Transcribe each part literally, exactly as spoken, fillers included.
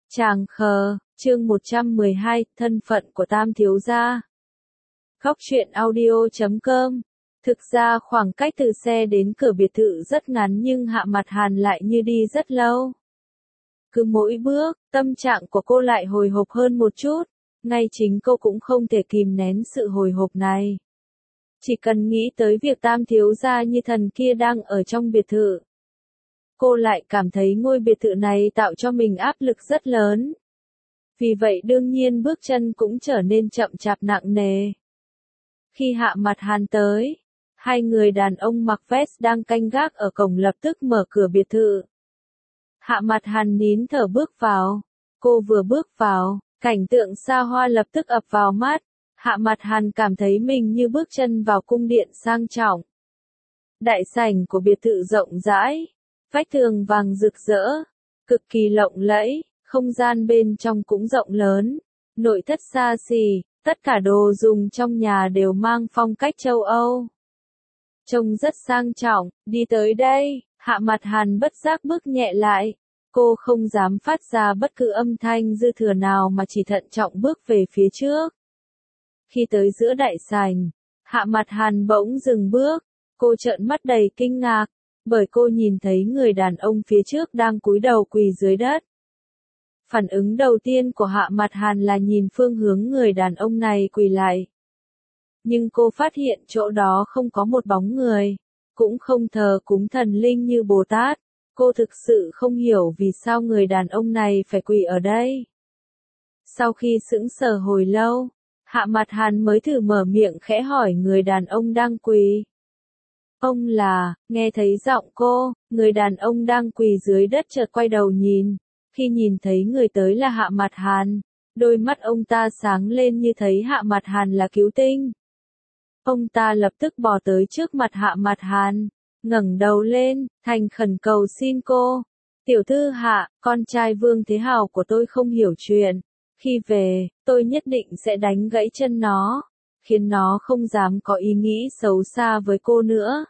Tràng khờ, chương một trăm mười hai, thân phận của Tam thiếu gia. Góc truyện audio chấm com. Thực ra khoảng cách từ xe đến cửa biệt thự rất ngắn nhưng Hạ Mặt Hàn lại như đi rất lâu. Cứ mỗi bước, tâm trạng của cô lại hồi hộp hơn một chút, ngay chính cô cũng không thể kìm nén sự hồi hộp này. Chỉ cần nghĩ tới việc Tam thiếu gia như thần kia đang ở trong biệt thự, cô lại cảm thấy ngôi biệt thự này tạo cho mình áp lực rất lớn. Vì vậy đương nhiên bước chân cũng trở nên chậm chạp nặng nề. Khi Hạ Mặt Hàn tới, hai người đàn ông mặc vest đang canh gác ở cổng lập tức mở cửa biệt thự. Hạ Mặt Hàn nín thở bước vào. Cô vừa bước vào, cảnh tượng xa hoa lập tức ập vào mắt. Hạ Mặt Hàn cảm thấy mình như bước chân vào cung điện sang trọng. Đại sảnh của biệt thự rộng rãi, vách tường vàng rực rỡ, cực kỳ lộng lẫy, không gian bên trong cũng rộng lớn, nội thất xa xỉ, tất cả đồ dùng trong nhà đều mang phong cách châu Âu. Trông rất sang trọng, đi tới đây, Hạ Mặt Hàn bất giác bước nhẹ lại, cô không dám phát ra bất cứ âm thanh dư thừa nào mà chỉ thận trọng bước về phía trước. Khi tới giữa đại sảnh, Hạ Mặt Hàn bỗng dừng bước, cô trợn mắt đầy kinh ngạc, bởi cô nhìn thấy người đàn ông phía trước đang cúi đầu quỳ dưới đất. Phản ứng đầu tiên của Hạ Mặt Hàn là nhìn phương hướng người đàn ông này quỳ lại. Nhưng cô phát hiện chỗ đó không có một bóng người, cũng không thờ cúng thần linh như Bồ Tát. Cô thực sự không hiểu vì sao người đàn ông này phải quỳ ở đây. Sau khi sững sờ hồi lâu, Hạ Mặt Hàn mới thử mở miệng khẽ hỏi người đàn ông đang quỳ. Ông là, nghe thấy giọng cô, người đàn ông đang quỳ dưới đất chợt quay đầu nhìn. Khi nhìn thấy người tới là Hạ Mặt Hàn, đôi mắt ông ta sáng lên như thấy Hạ Mặt Hàn là cứu tinh. Ông ta lập tức bò tới trước mặt Hạ Mặt Hàn, ngẩng đầu lên, thành khẩn cầu xin cô. Tiểu thư Hạ, con trai Vương Thế Hào của tôi không hiểu chuyện. Khi về, tôi nhất định sẽ đánh gãy chân nó, khiến nó không dám có ý nghĩ xấu xa với cô nữa.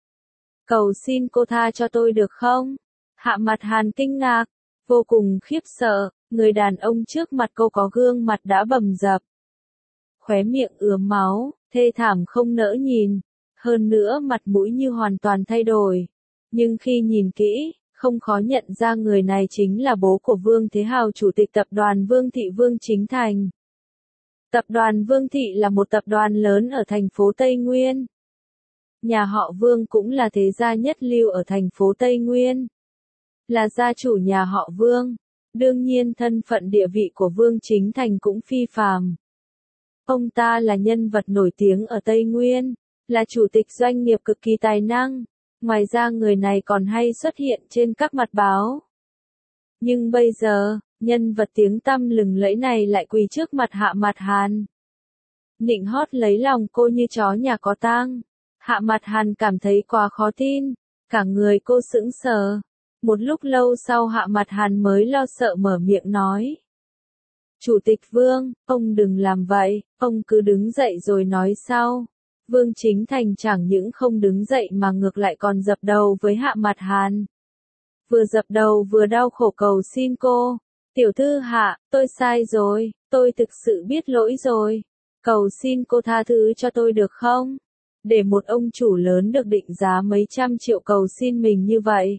Cầu xin cô tha cho tôi được không? Hạ Mặt Hàn kinh ngạc, vô cùng khiếp sợ, người đàn ông trước mặt cô có gương mặt đã bầm dập. Khóe miệng ướm máu, thê thảm không nỡ nhìn, hơn nữa mặt mũi như hoàn toàn thay đổi. Nhưng khi nhìn kỹ, không khó nhận ra người này chính là bố của Vương Thế Hào, chủ tịch tập đoàn Vương Thị Vương Chính Thành. Tập đoàn Vương Thị là một tập đoàn lớn ở thành phố Tây Nguyên. Nhà họ Vương cũng là thế gia nhất lưu ở thành phố Tây Nguyên. Là gia chủ nhà họ Vương, đương nhiên thân phận địa vị của Vương Chính Thành cũng phi phàm. Ông ta là nhân vật nổi tiếng ở Tây Nguyên, là chủ tịch doanh nghiệp cực kỳ tài năng, ngoài ra người này còn hay xuất hiện trên các mặt báo. Nhưng bây giờ, nhân vật tiếng tăm lừng lẫy này lại quỳ trước mặt Hạ Mặt Hàn. Nịnh hót lấy lòng cô như chó nhà có tang. Hạ Mặt Hàn cảm thấy quá khó tin, cả người cô sững sờ. Một lúc lâu sau Hạ Mặt Hàn mới lo sợ mở miệng nói. Chủ tịch Vương, ông đừng làm vậy, ông cứ đứng dậy rồi nói sau. Vương Chính Thành chẳng những không đứng dậy mà ngược lại còn dập đầu với Hạ Mặt Hàn. Vừa dập đầu vừa đau khổ cầu xin cô. Tiểu thư Hạ, tôi sai rồi, tôi thực sự biết lỗi rồi. Cầu xin cô tha thứ cho tôi được không? Để một ông chủ lớn được định giá mấy trăm triệu cầu xin mình như vậy.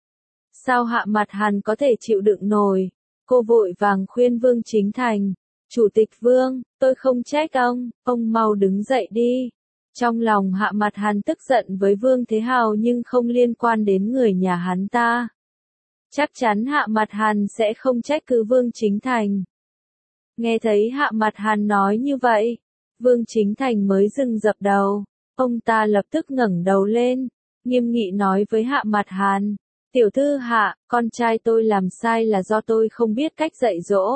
Sao Hạ Mặt Hàn có thể chịu đựng nổi? Cô vội vàng khuyên Vương Chính Thành. Chủ tịch Vương, tôi không trách ông, ông mau đứng dậy đi. Trong lòng Hạ Mặt Hàn tức giận với Vương Thế Hào nhưng không liên quan đến người nhà hắn ta. Chắc chắn Hạ Mặt Hàn sẽ không trách cứ Vương Chính Thành. Nghe thấy Hạ Mặt Hàn nói như vậy, Vương Chính Thành mới dừng dập đầu. Ông ta lập tức ngẩng đầu lên, nghiêm nghị nói với Hạ Mặt Hàn. Tiểu thư Hạ, con trai tôi làm sai là do tôi không biết cách dạy dỗ.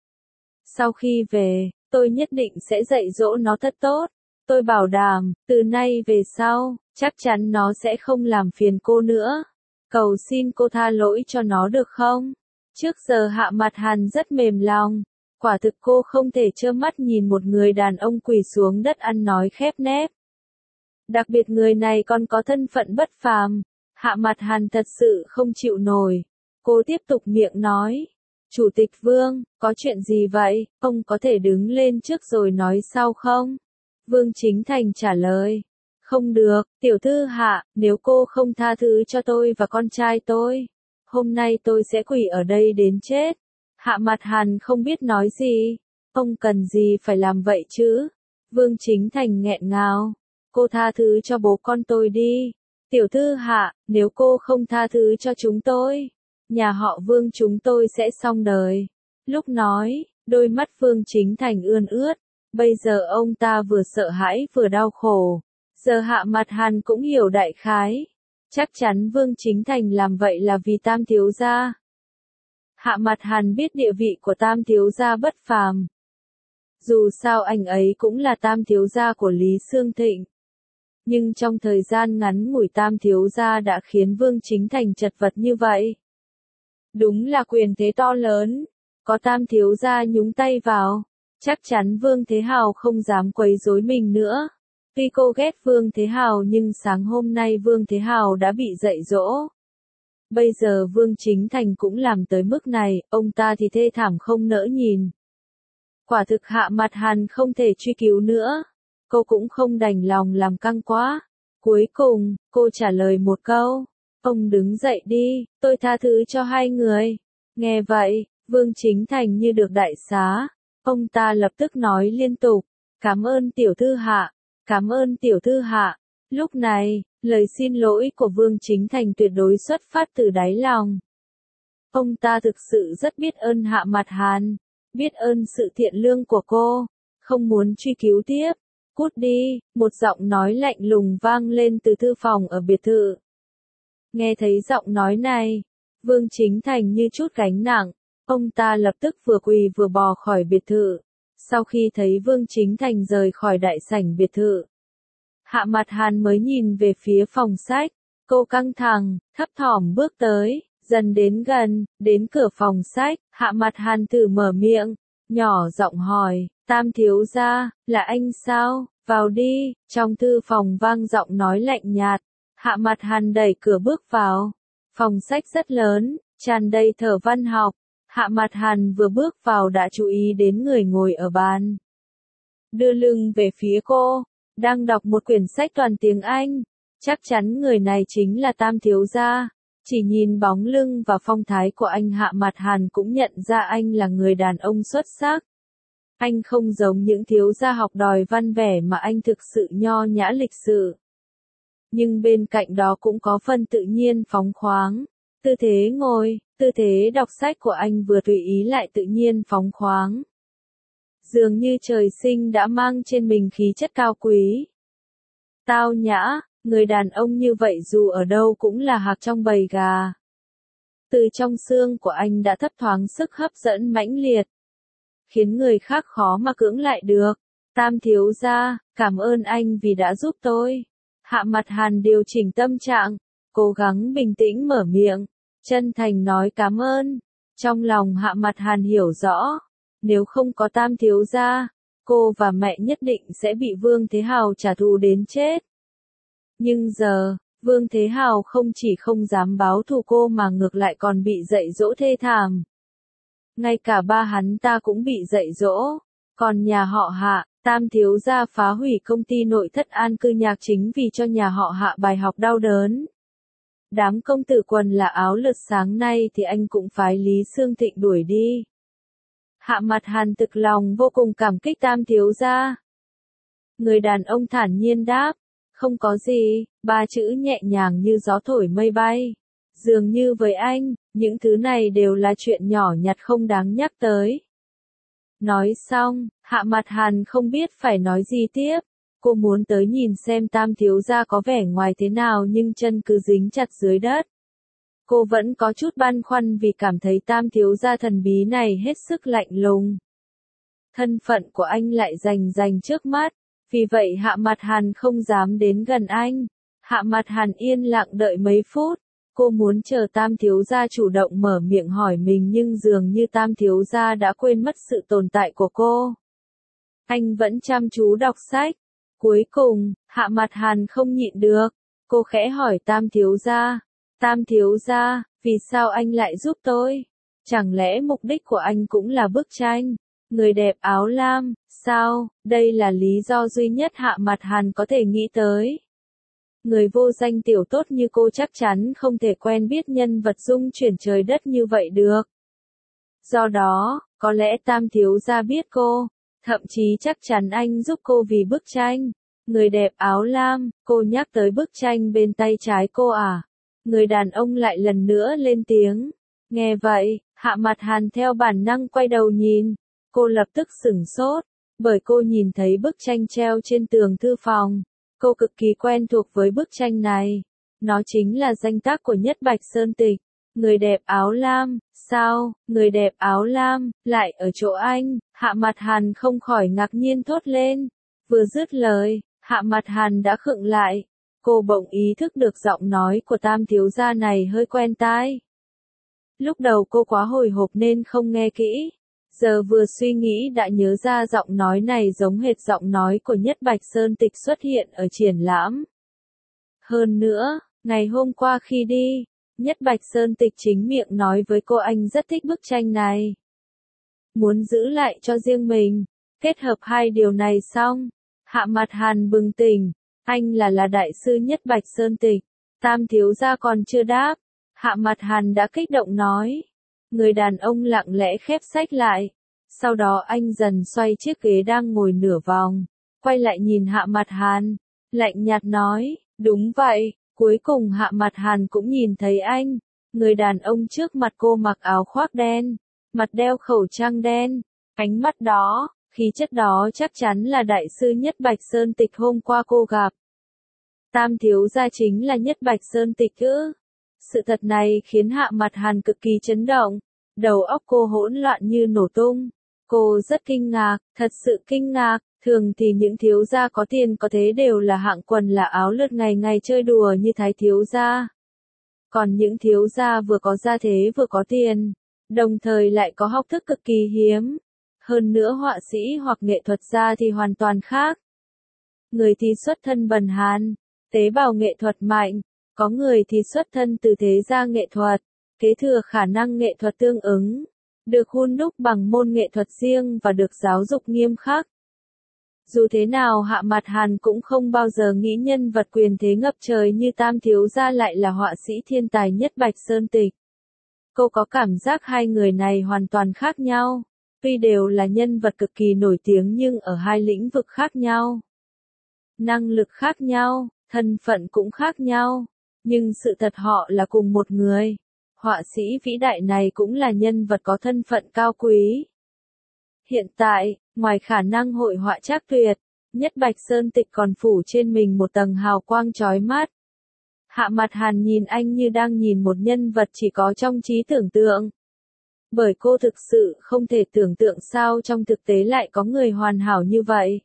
Sau khi về, tôi nhất định sẽ dạy dỗ nó thật tốt. Tôi bảo đảm, từ nay về sau, chắc chắn nó sẽ không làm phiền cô nữa. Cầu xin cô tha lỗi cho nó được không? Trước giờ Hạ Mặt Hàn rất mềm lòng. Quả thực cô không thể trơ mắt nhìn một người đàn ông quỳ xuống đất ăn nói khép nép. Đặc biệt người này còn có thân phận bất phàm. Hạ Mặt Hàn thật sự không chịu nổi. Cô tiếp tục miệng nói. Chủ tịch Vương, có chuyện gì vậy, ông có thể đứng lên trước rồi nói sau không? Vương Chính Thành trả lời. Không được, tiểu thư Hạ, nếu cô không tha thứ cho tôi và con trai tôi, hôm nay tôi sẽ quỳ ở đây đến chết. Hạ Mặt Hàn không biết nói gì. Ông cần gì phải làm vậy chứ? Vương Chính Thành nghẹn ngào. Cô tha thứ cho bố con tôi đi. Tiểu thư Hạ, nếu cô không tha thứ cho chúng tôi, nhà họ Vương chúng tôi sẽ xong đời. Lúc nói, đôi mắt Vương Chính Thành ươn ướt. Bây giờ ông ta vừa sợ hãi vừa đau khổ. Giờ Hạ Mặt Hàn cũng hiểu đại khái. Chắc chắn Vương Chính Thành làm vậy là vì Tam thiếu gia. Hạ Mặt Hàn biết địa vị của Tam thiếu gia bất phàm. Dù sao anh ấy cũng là Tam thiếu gia của Lý Xương Thịnh. Nhưng trong thời gian ngắn ngủi Tam thiếu gia đã khiến Vương Chính Thành chật vật như vậy. Đúng là quyền thế to lớn. Có Tam thiếu gia nhúng tay vào, chắc chắn Vương Thế Hào không dám quấy rối mình nữa. Tuy cô ghét Vương Thế Hào nhưng sáng hôm nay Vương Thế Hào đã bị dạy dỗ. Bây giờ Vương Chính Thành cũng làm tới mức này, ông ta thì thê thảm không nỡ nhìn. Quả thực Hạ Mặt Hàn không thể truy cứu nữa. Cô cũng không đành lòng làm căng quá. Cuối cùng, cô trả lời một câu. Ông đứng dậy đi, tôi tha thứ cho hai người. Nghe vậy, Vương Chính Thành như được đại xá. Ông ta lập tức nói liên tục. Cảm ơn tiểu thư Hạ. Cảm ơn tiểu thư Hạ. Lúc này, lời xin lỗi của Vương Chính Thành tuyệt đối xuất phát từ đáy lòng. Ông ta thực sự rất biết ơn Hạ Mặt Hàn. Biết ơn sự thiện lương của cô. Không muốn truy cứu tiếp. Cút đi, một giọng nói lạnh lùng vang lên từ thư phòng ở biệt thự. Nghe thấy giọng nói này, Vương Chính Thành như chút gánh nặng. Ông ta lập tức vừa quỳ vừa bò khỏi biệt thự. Sau khi thấy Vương Chính Thành rời khỏi đại sảnh biệt thự, Hạ Mặt Hàn mới nhìn về phía phòng sách. Cô căng thẳng, thấp thỏm bước tới, dần đến gần, đến cửa phòng sách. Hạ Mặt Hàn thử mở miệng, nhỏ giọng hỏi, Tam thiếu gia, là anh sao? Vào đi. Trong thư phòng vang giọng nói lạnh nhạt. Hạ Mặt Hàn đẩy cửa bước vào. Phòng sách rất lớn, tràn đầy thở văn học. Hạ Mặt Hàn vừa bước vào đã chú ý đến người ngồi ở bàn. Đưa lưng về phía cô, đang đọc một quyển sách toàn tiếng Anh. Chắc chắn người này chính là Tam thiếu gia. Chỉ nhìn bóng lưng và phong thái của anh, Hạ Mặt Hàn cũng nhận ra anh là người đàn ông xuất sắc. Anh không giống những thiếu gia học đòi văn vẻ mà anh thực sự nho nhã lịch sự. Nhưng bên cạnh đó cũng có phần tự nhiên phóng khoáng. Tư thế ngồi, tư thế đọc sách của anh vừa tùy ý lại tự nhiên phóng khoáng. Dường như trời sinh đã mang trên mình khí chất cao quý. Tao nhã, người đàn ông như vậy dù ở đâu cũng là hạc trong bầy gà. Từ trong xương của anh đã thấp thoáng sức hấp dẫn mãnh liệt, khiến người khác khó mà cưỡng lại được. Tam thiếu gia, cảm ơn anh vì đã giúp tôi. Hạ Mặt Hàn điều chỉnh tâm trạng, cố gắng bình tĩnh mở miệng, chân thành nói cảm ơn. Trong lòng Hạ Mặt Hàn hiểu rõ, nếu không có Tam thiếu gia, cô và mẹ nhất định sẽ bị Vương Thế Hào trả thù đến chết. Nhưng giờ, Vương Thế Hào không chỉ không dám báo thù cô mà ngược lại còn bị dạy dỗ thê thảm. Ngay cả ba hắn ta cũng bị dạy dỗ. Còn nhà họ Hạ, Tam thiếu gia phá hủy công ty nội thất an cư nhạc chính vì cho nhà họ Hạ bài học đau đớn. Đám công tử quần là áo lượt sáng nay thì anh cũng phái Lý Xương Thịnh đuổi đi. Hạ Mặt Hàn thực lòng vô cùng cảm kích Tam thiếu gia. Người đàn ông thản nhiên đáp, không có gì, ba chữ nhẹ nhàng như gió thổi mây bay. Dường như với anh, những thứ này đều là chuyện nhỏ nhặt không đáng nhắc tới. Nói xong, Hạ Mặt Hàn không biết phải nói gì tiếp. Cô muốn tới nhìn xem Tam thiếu gia có vẻ ngoài thế nào nhưng chân cứ dính chặt dưới đất. Cô vẫn có chút băn khoăn vì cảm thấy Tam thiếu gia thần bí này hết sức lạnh lùng. Thân phận của anh lại rành rành trước mắt, vì vậy Hạ Mặt Hàn không dám đến gần anh. Hạ Mặt Hàn yên lặng đợi mấy phút. Cô muốn chờ Tam thiếu gia chủ động mở miệng hỏi mình nhưng dường như Tam thiếu gia đã quên mất sự tồn tại của cô. Anh vẫn chăm chú đọc sách. Cuối cùng, Hạ Mặt Hàn không nhịn được. Cô khẽ hỏi Tam thiếu gia. Tam thiếu gia, vì sao anh lại giúp tôi? Chẳng lẽ mục đích của anh cũng là bức tranh? Người đẹp áo lam, sao? Đây là lý do duy nhất Hạ Mặt Hàn có thể nghĩ tới. Người vô danh tiểu tốt như cô chắc chắn không thể quen biết nhân vật dung chuyển trời đất như vậy được. Do đó, có lẽ Tam thiếu gia biết cô, thậm chí chắc chắn anh giúp cô vì bức tranh. Người đẹp áo lam, cô nhắc tới bức tranh bên tay trái cô à? Người đàn ông lại lần nữa lên tiếng. Nghe vậy, Hạ Mặt Hàn theo bản năng quay đầu nhìn. Cô lập tức sửng sốt, bởi cô nhìn thấy bức tranh treo trên tường thư phòng. Cô cực kỳ quen thuộc với bức tranh này. Nó chính là danh tác của Nhất Bạch Sơn Tịch. Người đẹp áo lam, sao? Người đẹp áo lam, lại ở chỗ anh? Hạ Mặt Hàn không khỏi ngạc nhiên thốt lên. Vừa dứt lời, Hạ Mặt Hàn đã khựng lại. Cô bỗng ý thức được giọng nói của Tam thiếu gia này hơi quen tai. Lúc đầu cô quá hồi hộp nên không nghe kỹ. Giờ vừa suy nghĩ đã nhớ ra giọng nói này giống hệt giọng nói của Nhất Bạch Sơn Tịch xuất hiện ở triển lãm. Hơn nữa, ngày hôm qua khi đi, Nhất Bạch Sơn Tịch chính miệng nói với cô anh rất thích bức tranh này. Muốn giữ lại cho riêng mình, kết hợp hai điều này xong, Hạ Mặt Hàn bừng tỉnh, anh là là đại sư Nhất Bạch Sơn Tịch, Tam thiếu gia còn chưa đáp, Hạ Mặt Hàn đã kích động nói. Người đàn ông lặng lẽ khép sách lại, sau đó anh dần xoay chiếc ghế đang ngồi nửa vòng, quay lại nhìn Hạ Mặt Hàn, lạnh nhạt nói, đúng vậy. Cuối cùng Hạ Mặt Hàn cũng nhìn thấy anh, người đàn ông trước mặt cô mặc áo khoác đen, mặt đeo khẩu trang đen, ánh mắt đó, khí chất đó chắc chắn là đại sư Nhất Bạch Sơn Tịch hôm qua cô gặp. Tam thiếu gia chính là Nhất Bạch Sơn Tịch ư? Sự thật này khiến Hạ Mặt Hàn cực kỳ chấn động, đầu óc cô hỗn loạn như nổ tung. Cô rất kinh ngạc, thật sự kinh ngạc. Thường thì những thiếu gia có tiền có thế đều là hạng quần là áo lượt ngày ngày chơi đùa như Thái thiếu gia. Còn những thiếu gia vừa có gia thế vừa có tiền, đồng thời lại có học thức cực kỳ hiếm. Hơn nữa họa sĩ hoặc nghệ thuật gia thì hoàn toàn khác. Người thì xuất thân bần hàn, tế bào nghệ thuật mạnh, có người thì xuất thân từ thế gia nghệ thuật, kế thừa khả năng nghệ thuật tương ứng, được hun đúc bằng môn nghệ thuật riêng và được giáo dục nghiêm khắc. Dù thế nào Hạ Mặt Hàn cũng không bao giờ nghĩ nhân vật quyền thế ngập trời như Tam thiếu gia lại là họa sĩ thiên tài Nhất Bạch Sơn Tịch. Cô có cảm giác hai người này hoàn toàn khác nhau, tuy đều là nhân vật cực kỳ nổi tiếng nhưng ở hai lĩnh vực khác nhau. Năng lực khác nhau, thân phận cũng khác nhau, nhưng sự thật họ là cùng một người. Họa sĩ vĩ đại này cũng là nhân vật có thân phận cao quý. Hiện tại, ngoài khả năng hội họa trác tuyệt, Nhất Bạch Sơn Tịch còn phủ trên mình một tầng hào quang chói mắt. Hạ Mặt Hàn nhìn anh như đang nhìn một nhân vật chỉ có trong trí tưởng tượng. Bởi cô thực sự không thể tưởng tượng sao trong thực tế lại có người hoàn hảo như vậy.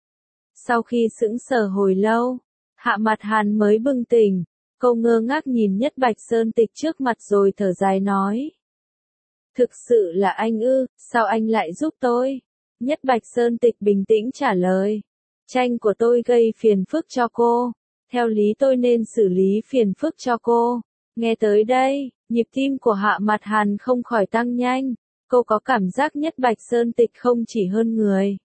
Sau khi sững sờ hồi lâu, Hạ Mặt Hàn mới bừng tỉnh, cô ngơ ngác nhìn Nhất Bạch Sơn Tịch trước mặt rồi thở dài nói. Thực sự là anh ư, sao anh lại giúp tôi? Nhất Bạch Sơn Tịch bình tĩnh trả lời. Tranh của tôi gây phiền phức cho cô. Theo lý tôi nên xử lý phiền phức cho cô. Nghe tới đây, nhịp tim của Hạ Mặt Hàn không khỏi tăng nhanh. Cô có cảm giác Nhất Bạch Sơn Tịch không chỉ hơn người.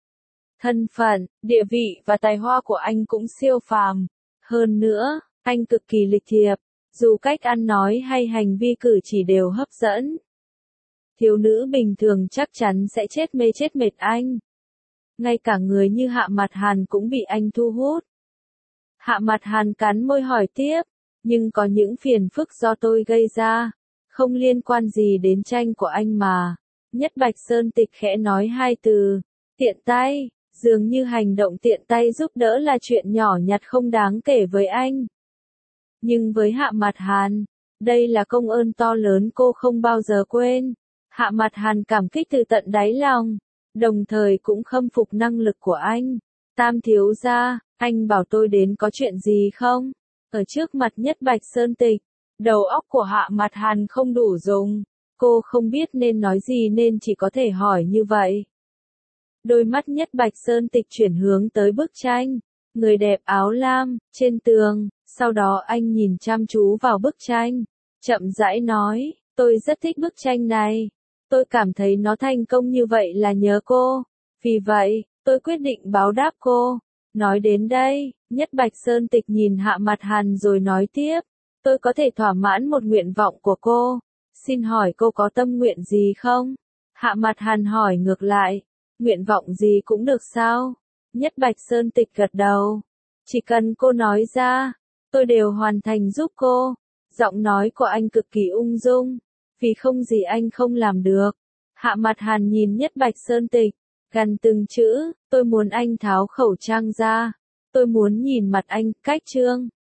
Thân phận, địa vị và tài hoa của anh cũng siêu phàm. Hơn nữa, anh cực kỳ lịch thiệp. Dù cách ăn nói hay hành vi cử chỉ đều hấp dẫn. Thiếu nữ bình thường chắc chắn sẽ chết mê chết mệt anh. Ngay cả người như Hạ Mặt Hàn cũng bị anh thu hút. Hạ Mặt Hàn cắn môi hỏi tiếp, nhưng có những phiền phức do tôi gây ra, không liên quan gì đến tranh của anh mà. Nhất Bạch Sơn Tịch khẽ nói hai từ, tiện tay, dường như hành động tiện tay giúp đỡ là chuyện nhỏ nhặt không đáng kể với anh. Nhưng với Hạ Mặt Hàn, đây là công ơn to lớn cô không bao giờ quên. Hạ Mặt Hàn cảm kích từ tận đáy lòng, đồng thời cũng khâm phục năng lực của anh. Tam thiếu gia, anh bảo tôi đến có chuyện gì không? Ở trước mặt Nhất Bạch Sơn Tịch, đầu óc của Hạ Mặt Hàn không đủ dùng. Cô không biết nên nói gì nên chỉ có thể hỏi như vậy. Đôi mắt Nhất Bạch Sơn Tịch chuyển hướng tới bức tranh, người đẹp áo lam, trên tường, sau đó anh nhìn chăm chú vào bức tranh, chậm rãi nói, Tôi rất thích bức tranh này. Tôi cảm thấy nó thành công như vậy là nhờ cô. Vì vậy, tôi quyết định báo đáp cô. Nói đến đây, Nhất Bạch Sơn Tịch nhìn Hạ Mặt Hàn rồi nói tiếp. Tôi có thể thỏa mãn một nguyện vọng của cô. Xin hỏi cô có tâm nguyện gì không? Hạ Mặt Hàn hỏi ngược lại. Nguyện vọng gì cũng được sao? Nhất Bạch Sơn Tịch gật đầu. Chỉ cần cô nói ra, tôi đều hoàn thành giúp cô. Giọng nói của anh cực kỳ ung dung. Vì không gì anh không làm được. Hạ Mặt Hàn nhìn Nhất Bạch Sơn Tịch. Gần từng chữ, tôi muốn anh tháo khẩu trang ra. Tôi muốn nhìn mặt anh, cách trương.